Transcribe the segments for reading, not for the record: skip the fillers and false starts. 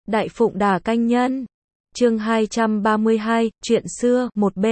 Đại Phụng Đà Canh Nhân. Chương 232, chuyện xưa, 1B.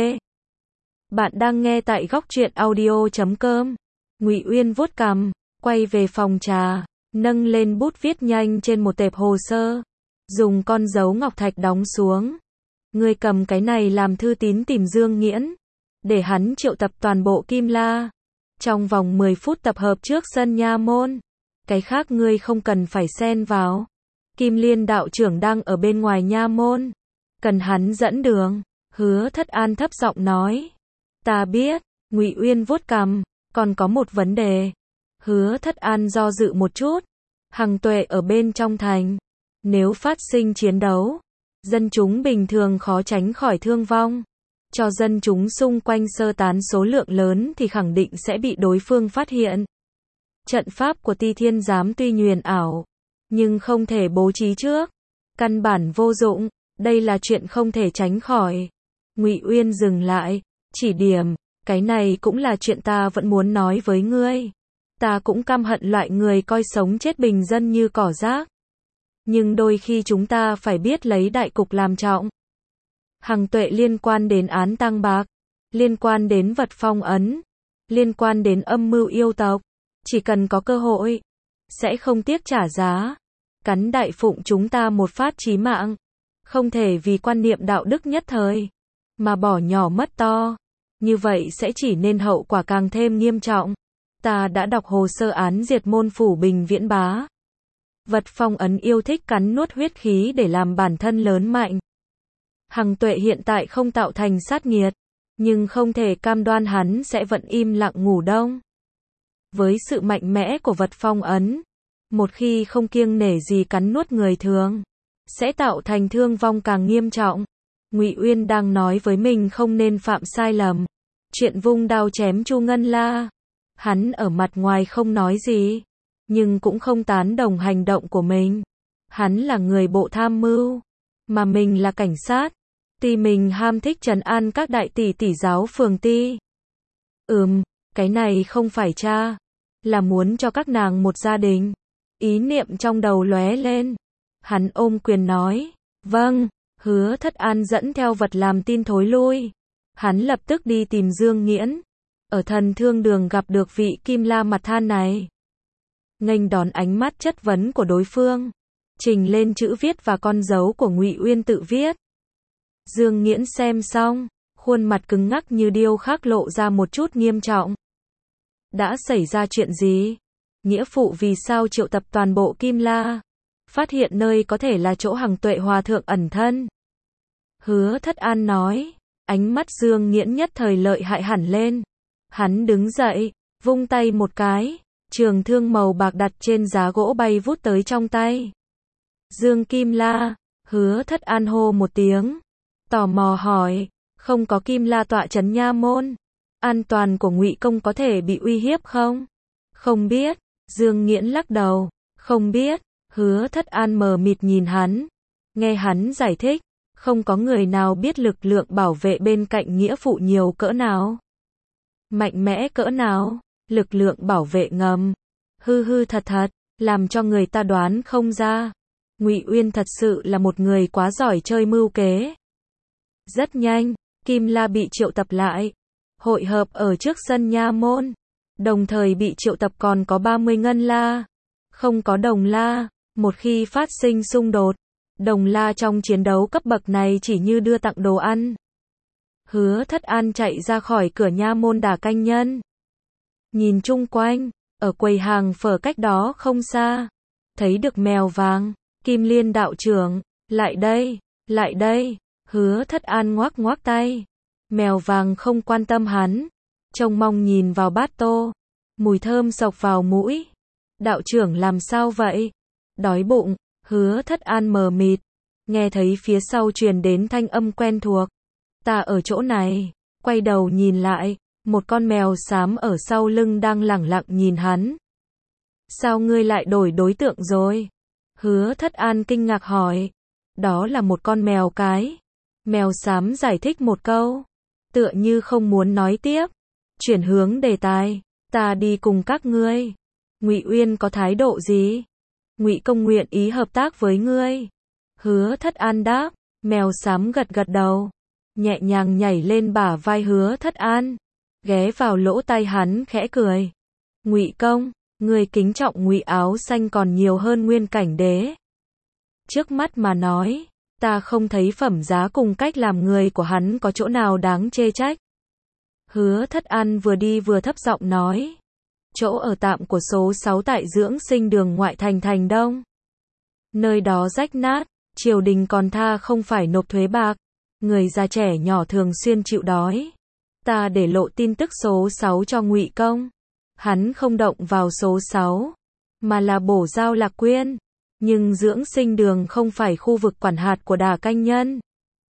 Bạn đang nghe tại góc truyện audio.com. Ngụy Uyên vuốt cằm, quay về phòng trà, nâng lên bút viết nhanh trên một tệp hồ sơ, dùng con dấu ngọc thạch đóng xuống. Ngươi cầm cái này làm thư tín tìm Dương Nghiễn, để hắn triệu tập toàn bộ Kim La. Trong vòng 10 phút tập hợp trước sân nha môn. Cái khác ngươi không cần phải xen vào. Kim Liên đạo trưởng đang ở bên ngoài nha môn, cần hắn dẫn đường. Hứa Thất An thấp giọng nói. Ta biết. Ngụy Uyên vuốt cằm, còn có một vấn đề. Hứa Thất An do dự một chút. Hằng Tuệ ở bên trong thành, nếu phát sinh chiến đấu, dân chúng bình thường khó tránh khỏi thương vong. Cho dân chúng xung quanh sơ tán số lượng lớn thì khẳng định sẽ bị đối phương phát hiện. Trận pháp của Ti Thiên Giám tuy huyền ảo, nhưng không thể bố trí trước, căn bản vô dụng, đây là chuyện không thể tránh khỏi. Ngụy Uyên dừng lại, chỉ điểm, cái này cũng là chuyện ta vẫn muốn nói với ngươi. Ta cũng căm hận loại người coi sống chết bình dân như cỏ rác. Nhưng đôi khi chúng ta phải biết lấy đại cục làm trọng. Hằng Tuệ liên quan đến án Tăng Bạc, liên quan đến vật phong ấn, liên quan đến âm mưu yêu tộc. Chỉ cần có cơ hội, sẽ không tiếc trả giá. Cắn Đại Phụng chúng ta một phát chí mạng. Không thể vì quan niệm đạo đức nhất thời, mà bỏ nhỏ mất to. Như vậy sẽ chỉ nên hậu quả càng thêm nghiêm trọng. Ta đã đọc hồ sơ án diệt môn phủ Bình Viễn Bá. Vật phong ấn yêu thích cắn nuốt huyết khí để làm bản thân lớn mạnh. Hằng Tuệ hiện tại không tạo thành sát nghiệt, nhưng không thể cam đoan hắn sẽ vẫn im lặng ngủ đông. Với sự mạnh mẽ của vật phong ấn, một khi không kiêng nể gì cắn nuốt người thường, sẽ tạo thành thương vong càng nghiêm trọng. Ngụy Uyên đang nói với mình không nên phạm sai lầm. Chuyện vung đao chém Chu Ngân La. Hắn ở mặt ngoài không nói gì, nhưng cũng không tán đồng hành động của mình. Hắn là người bộ tham mưu, mà mình là cảnh sát. Tuy mình ham thích trấn an các đại tỷ tỷ giáo phường Ti. Cái này không phải cha, là muốn cho các nàng một gia đình. Ý niệm trong đầu lóe lên. Hắn ôm quyền nói, vâng. Hứa Thất An dẫn theo vật làm tin thối lui. Hắn lập tức đi tìm Dương Nghiễn. Ở Thần Thương Đường gặp được vị Kim La mặt than này. Nghênh đón ánh mắt chất vấn của đối phương, trình lên chữ viết và con dấu của Ngụy Uyên tự viết. Dương Nghiễn xem xong, khuôn mặt cứng ngắc như điêu khắc lộ ra một chút nghiêm trọng. Đã xảy ra chuyện gì? Nghĩa phụ vì sao triệu tập toàn bộ Kim La? Phát hiện nơi có thể là chỗ Hằng Tuệ hòa thượng ẩn thân. Hứa Thất An nói. Ánh mắt Dương Nghiễn nhất thời lợi hại hẳn lên. Hắn đứng dậy, vung tay một cái, trường thương màu bạc đặt trên giá gỗ bay vút tới trong tay. Dương Kim La. Hứa Thất An hô một tiếng, tò mò hỏi, không có Kim La tọa trấn nha môn, an toàn của Ngụy công có thể bị uy hiếp không? Không biết. Dương Nghiễn lắc đầu, không biết. Hứa Thất An mờ mịt nhìn hắn, nghe hắn giải thích, không có người nào biết lực lượng bảo vệ bên cạnh nghĩa phụ nhiều cỡ nào, mạnh mẽ cỡ nào. Lực lượng bảo vệ ngầm, thật, làm cho người ta đoán không ra. Ngụy Uyên thật sự là một người quá giỏi chơi mưu kế. Rất nhanh, Kim La bị triệu tập lại, hội hợp ở trước sân nha môn. Đồng thời bị triệu tập còn có 30 Ngân La, không có Đồng La. Một khi phát sinh xung đột, Đồng La trong chiến đấu cấp bậc này chỉ như đưa tặng đồ ăn. Hứa Thất An chạy ra khỏi cửa nha môn Đà Canh Nhân, nhìn chung quanh, ở quầy hàng phở cách đó không xa, thấy được Mèo Vàng. Kim Liên đạo trưởng, lại đây, lại đây. Hứa Thất An ngoắc ngoắc tay. Mèo Vàng không quan tâm hắn, trông mong nhìn vào bát tô, mùi thơm xộc vào mũi. Đạo trưởng làm sao vậy? Đói bụng. Hứa Thất An mờ mịt, nghe thấy phía sau truyền đến thanh âm quen thuộc. Ta ở chỗ này. Quay đầu nhìn lại, một con mèo xám ở sau lưng đang lẳng lặng nhìn hắn. Sao ngươi lại đổi đối tượng rồi? Hứa Thất An kinh ngạc hỏi. Đó là một con mèo cái. Mèo xám giải thích một câu, tựa như không muốn nói tiếp, chuyển hướng đề tài. Ta đi cùng các ngươi. Ngụy Uyên có thái độ gì? Ngụy công nguyện ý hợp tác với ngươi. Hứa Thất An đáp, mèo xám gật gật đầu, nhẹ nhàng nhảy lên bả vai Hứa Thất An, ghé vào lỗ tai hắn khẽ cười. Ngụy công, người kính trọng Ngụy áo xanh còn nhiều hơn Nguyên Cảnh Đế. Trước mắt mà nói, ta không thấy phẩm giá cùng cách làm người của hắn có chỗ nào đáng chê trách. Hứa Thất An vừa đi vừa thấp giọng nói. Chỗ ở tạm của số 6 tại dưỡng sinh đường ngoại thành thành Đông. Nơi đó rách nát, triều đình còn tha không phải nộp thuế bạc. Người già trẻ nhỏ thường xuyên chịu đói. Ta để lộ tin tức số 6 cho Ngụy công. Hắn không động vào số 6, mà là bổ giao Lạc Quyên. Nhưng dưỡng sinh đường không phải khu vực quản hạt của Đà Canh Nhân.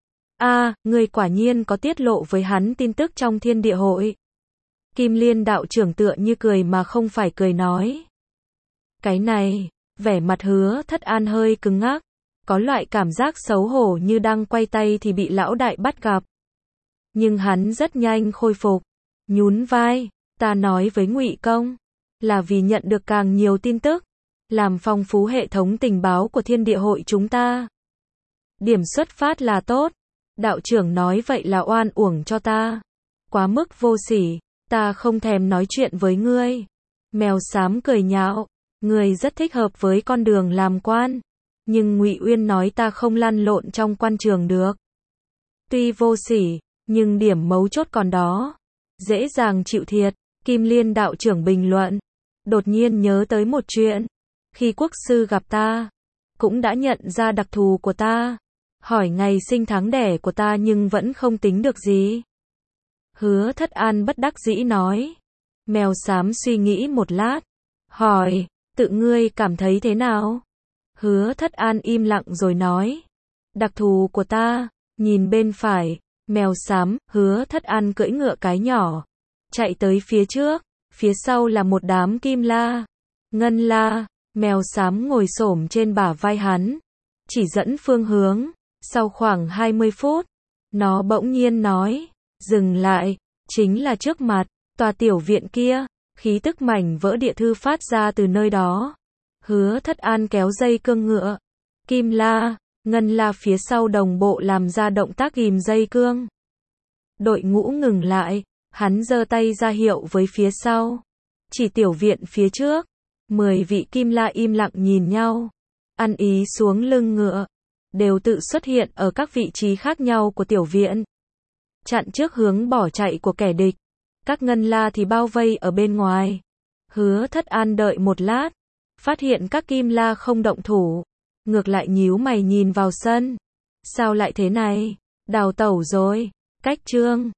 Người quả nhiên có tiết lộ với hắn tin tức trong Thiên Địa Hội. Kim Liên đạo trưởng tựa như cười mà không phải cười nói. Cái này, vẻ mặt Hứa Thất An hơi cứng ngắc, có loại cảm giác xấu hổ như đang quay tay thì bị lão đại bắt gặp. Nhưng hắn rất nhanh khôi phục, nhún vai, ta nói với Ngụy công, là vì nhận được càng nhiều tin tức, làm phong phú hệ thống tình báo của Thiên Địa Hội chúng ta. Điểm xuất phát là tốt, đạo trưởng nói vậy là oan uổng cho ta. Quá mức vô sỉ, ta không thèm nói chuyện với ngươi. Mèo xám cười nhạo, ngươi rất thích hợp với con đường làm quan. Nhưng Ngụy Uyên nói ta không lăn lộn trong quan trường được. Tuy vô sỉ, nhưng điểm mấu chốt còn đó. Dễ dàng chịu thiệt, Kim Liên đạo trưởng bình luận. Đột nhiên nhớ tới một chuyện. Khi quốc sư gặp ta, cũng đã nhận ra đặc thù của ta. Hỏi ngày sinh tháng đẻ của ta nhưng vẫn không tính được gì. Hứa Thất An bất đắc dĩ nói. Mèo xám suy nghĩ một lát. Hỏi, tự ngươi cảm thấy thế nào? Hứa Thất An im lặng rồi nói. Đặc thù của ta, nhìn bên phải, mèo xám, Hứa Thất An cưỡi ngựa cái nhỏ. Chạy tới phía trước, phía sau là một đám kim la. Ngân la, mèo xám ngồi xổm trên bả vai hắn. Chỉ dẫn phương hướng, sau khoảng 20 phút, nó bỗng nhiên nói. Dừng lại, chính là trước mặt, tòa tiểu viện kia, khí tức mảnh vỡ địa thư phát ra từ nơi đó. Hứa Thất An kéo dây cương ngựa. Kim la, ngân la phía sau đồng bộ làm ra động tác ghìm dây cương. Đội ngũ ngừng lại, hắn giơ tay ra hiệu với phía sau. Chỉ tiểu viện phía trước, 10 vị kim la im lặng nhìn nhau. Ăn ý xuống lưng ngựa, đều tự xuất hiện ở các vị trí khác nhau của tiểu viện. Chặn trước hướng bỏ chạy của kẻ địch. Các ngân la thì bao vây ở bên ngoài. Hứa Thất An đợi một lát, phát hiện các kim la không động thủ, ngược lại nhíu mày nhìn vào sân. Sao lại thế này? Đào tẩu rồi. Cách chương